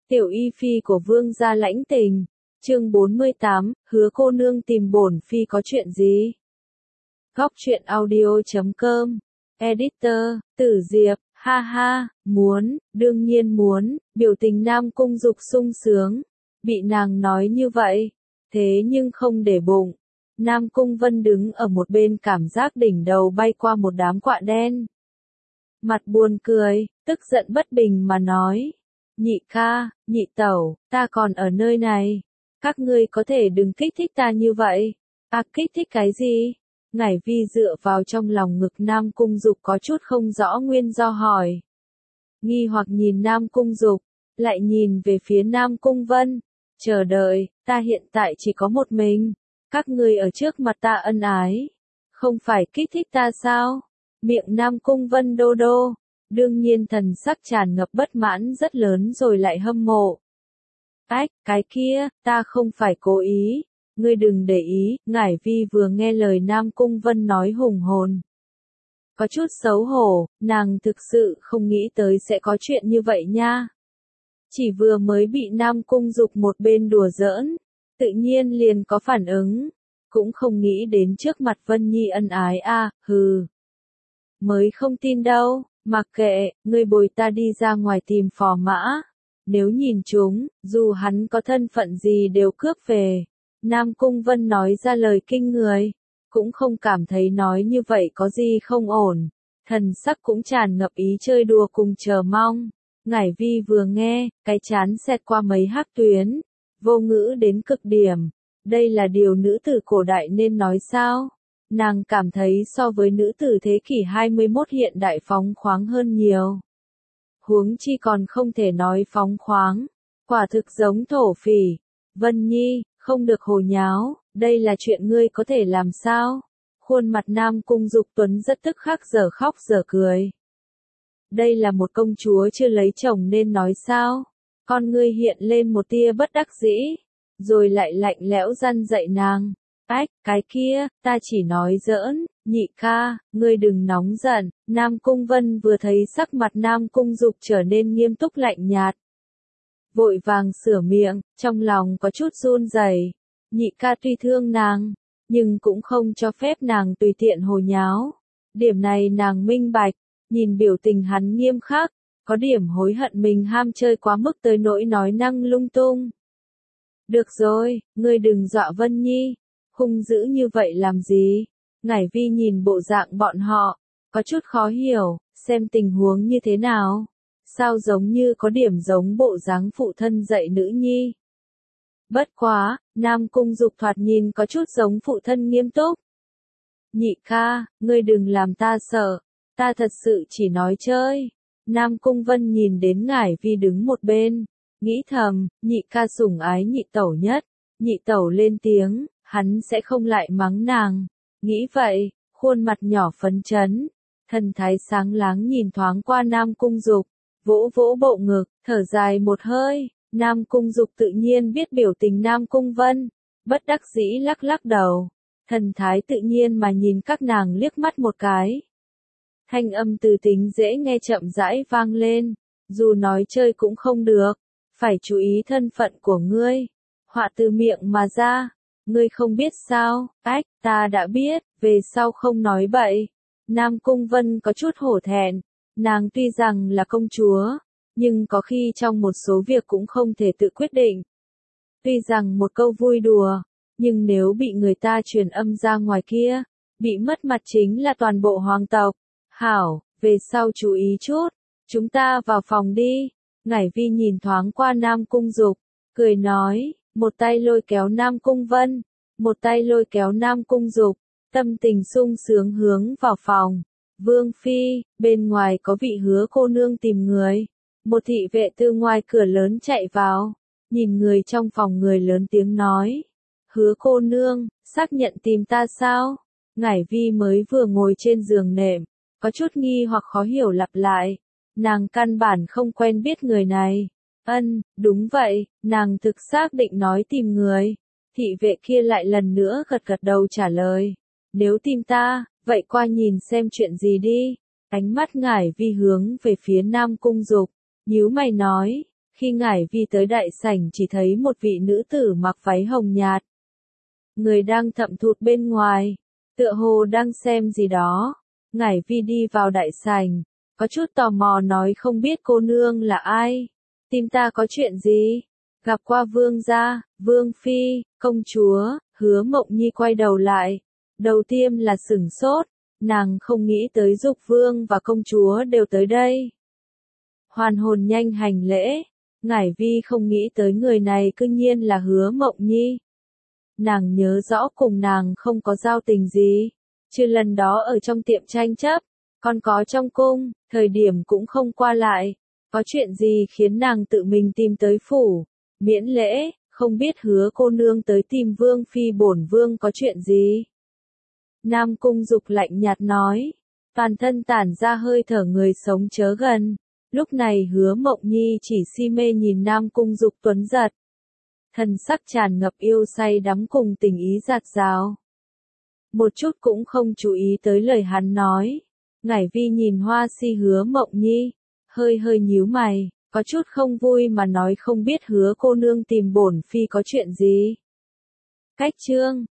Tiểu y phi của vương gia lãnh tình. Chương 48, hứa cô nương tìm bổn phi có chuyện gì? Góc truyện audio.com. Editor, Tử Diệp, ha ha, muốn, đương nhiên muốn, biểu tình Nam Cung Dục sung sướng. Bị nàng nói như vậy, thế nhưng không để bụng. Nam Cung Vân đứng ở một bên cảm giác đỉnh đầu bay qua một đám quạ đen. Mặt buồn cười, tức giận bất bình mà nói. Nhị ca, nhị tẩu, ta còn ở nơi này. Các ngươi có thể đừng kích thích ta như vậy. Kích thích cái gì? Ngải Vi dựa vào trong lòng ngực Nam Cung Dục có chút không rõ nguyên do hỏi. Nghi hoặc nhìn Nam Cung Dục, lại nhìn về phía Nam Cung Vân. Chờ đợi, ta hiện tại chỉ có một mình. Các ngươi ở trước mặt ta ân ái. Không phải kích thích ta sao? Miệng Nam Cung Vân đô đô. Đương nhiên thần sắc tràn ngập bất mãn rất lớn rồi lại hâm mộ. Cái kia, ta không phải cố ý. Ngươi đừng để ý, Ngải Vi vừa nghe lời Nam Cung Vân nói hùng hồn. Có chút xấu hổ, nàng thực sự không nghĩ tới sẽ có chuyện như vậy nha. Chỉ vừa mới bị Nam Cung Dục một bên đùa giỡn, tự nhiên liền có phản ứng. Cũng không nghĩ đến trước mặt Vân Nhi ân ái hừ. Mới không tin đâu, mặc kệ, ngươi bồi ta đi ra ngoài tìm phò mã. Nếu nhìn chúng, dù hắn có thân phận gì đều cướp về. Nam Cung Vân nói ra lời kinh người, cũng không cảm thấy nói như vậy có gì không ổn. Thần sắc cũng tràn ngập ý chơi đùa cùng chờ mong. Ngải Vi vừa nghe, cái chán xẹt qua mấy hắc tuyến, vô ngữ đến cực điểm. Đây là điều nữ tử cổ đại nên nói sao? Nàng cảm thấy so với nữ tử thế kỷ 21 hiện đại phóng khoáng hơn nhiều. Huống chi còn không thể nói phóng khoáng, quả thực giống thổ phỉ. Vân Nhi, không được hồ nháo, đây là chuyện ngươi có thể làm sao? Khuôn mặt Nam Cung Dục Tuấn rất tức khắc giờ khóc giờ cười. Đây là một công chúa chưa lấy chồng nên nói sao? Con ngươi hiện lên một tia bất đắc dĩ, rồi lại lạnh lẽo răn dạy nàng. Cái kia, ta chỉ nói giỡn, nhị ca, ngươi đừng nóng giận. Nam Cung Vân vừa thấy sắc mặt Nam Cung Dục trở nên nghiêm túc lạnh nhạt. Vội vàng sửa miệng, trong lòng có chút run rẩy. Nhị ca tuy thương nàng, nhưng cũng không cho phép nàng tùy tiện hồ nháo. Điểm này nàng minh bạch, nhìn biểu tình hắn nghiêm khắc, có điểm hối hận mình ham chơi quá mức tới nỗi nói năng lung tung. Được rồi, ngươi đừng dọa Vân Nhi. Hung dữ như vậy làm gì? Ngải Vi nhìn bộ dạng bọn họ, có chút khó hiểu, xem tình huống như thế nào. Sao giống như có điểm giống bộ dáng phụ thân dạy nữ nhi. Bất quá, Nam Cung Dục thoạt nhìn có chút giống phụ thân nghiêm túc. Nhị ca, ngươi đừng làm ta sợ, ta thật sự chỉ nói chơi. Nam Cung Vân nhìn đến Ngải Vi đứng một bên, nghĩ thầm, nhị ca sủng ái nhị tẩu nhất, nhị tẩu lên tiếng, hắn sẽ không lại mắng nàng. Nghĩ vậy, khuôn mặt nhỏ phấn chấn, thần thái sáng láng nhìn thoáng qua Nam Cung Dục, vỗ vỗ bộ ngực, thở dài một hơi. Nam Cung Dục tự nhiên biết biểu tình Nam Cung Vân, bất đắc dĩ lắc lắc đầu, thần thái tự nhiên mà nhìn các nàng liếc mắt một cái. Thanh âm từ tính dễ nghe chậm rãi vang lên, dù nói chơi cũng không được, phải chú ý thân phận của ngươi. Họa từ miệng mà ra, ngươi không biết sao? Ta đã biết, về sau không nói bậy. Nam Cung Vân có chút hổ thẹn, nàng tuy rằng là công chúa, nhưng có khi trong một số việc cũng không thể tự quyết định. Tuy rằng một câu vui đùa, nhưng nếu bị người ta truyền âm ra ngoài kia, bị mất mặt chính là toàn bộ hoàng tộc. Hảo, về sau chú ý chút, chúng ta vào phòng đi. Ngải Vi nhìn thoáng qua Nam Cung Dục, cười nói, một tay lôi kéo Nam Cung Vân, một tay lôi kéo Nam Cung Dục, tâm tình sung sướng hướng vào phòng. Vương Phi, bên ngoài có vị hứa cô nương tìm người. Một thị vệ từ ngoài cửa lớn chạy vào, nhìn người trong phòng người lớn tiếng nói. Hứa cô nương, xác nhận tìm ta sao? Ngải Vi mới vừa ngồi trên giường nệm, có chút nghi hoặc khó hiểu lặp lại. Nàng căn bản không quen biết người này. Đúng vậy, nàng thực xác định nói tìm người. Thị vệ kia lại lần nữa gật gật đầu trả lời. Nếu tìm ta, vậy qua nhìn xem chuyện gì đi. Ánh mắt Ngải Vi hướng về phía Nam Cung Dục, nhíu mày nói, Khi Ngải Vi tới đại sảnh chỉ thấy một vị nữ tử mặc váy hồng nhạt. Người đang thậm thụt bên ngoài, tựa hồ đang xem gì đó. Ngải Vi đi vào đại sảnh, có chút tò mò nói không biết cô nương là ai, tìm ta có chuyện gì. Gặp qua vương gia, vương phi, công chúa. Hứa Mộng Nhi quay đầu lại, đầu tiên là sửng sốt, nàng không nghĩ tới Dục vương và công chúa đều tới đây. Hoàn hồn nhanh hành lễ, Ngải Vi không nghĩ tới người này cư nhiên là Hứa Mộng Nhi. Nàng nhớ rõ cùng nàng không có giao tình gì, trừ lần đó ở trong tiệm tranh chấp, còn có trong cung, thời điểm cũng không qua lại. Có chuyện gì khiến nàng tự mình tìm tới phủ, miễn lễ, không biết Hứa cô nương tới tìm vương phi bổn vương có chuyện gì? Nam Cung Dục lạnh nhạt nói, toàn thân tản ra hơi thở người sống chớ gần. Lúc này Hứa Mộng Nhi chỉ si mê nhìn Nam Cung Dục tuấn giật. Thần sắc tràn ngập yêu say đắm cùng tình ý dạt dào. Một chút cũng không chú ý tới lời hắn nói. Ngải Vi nhìn hoa si Hứa Mộng Nhi, hơi nhíu mày, có chút không vui mà nói không biết Hứa cô nương tìm bổn phi có chuyện gì. Cách chương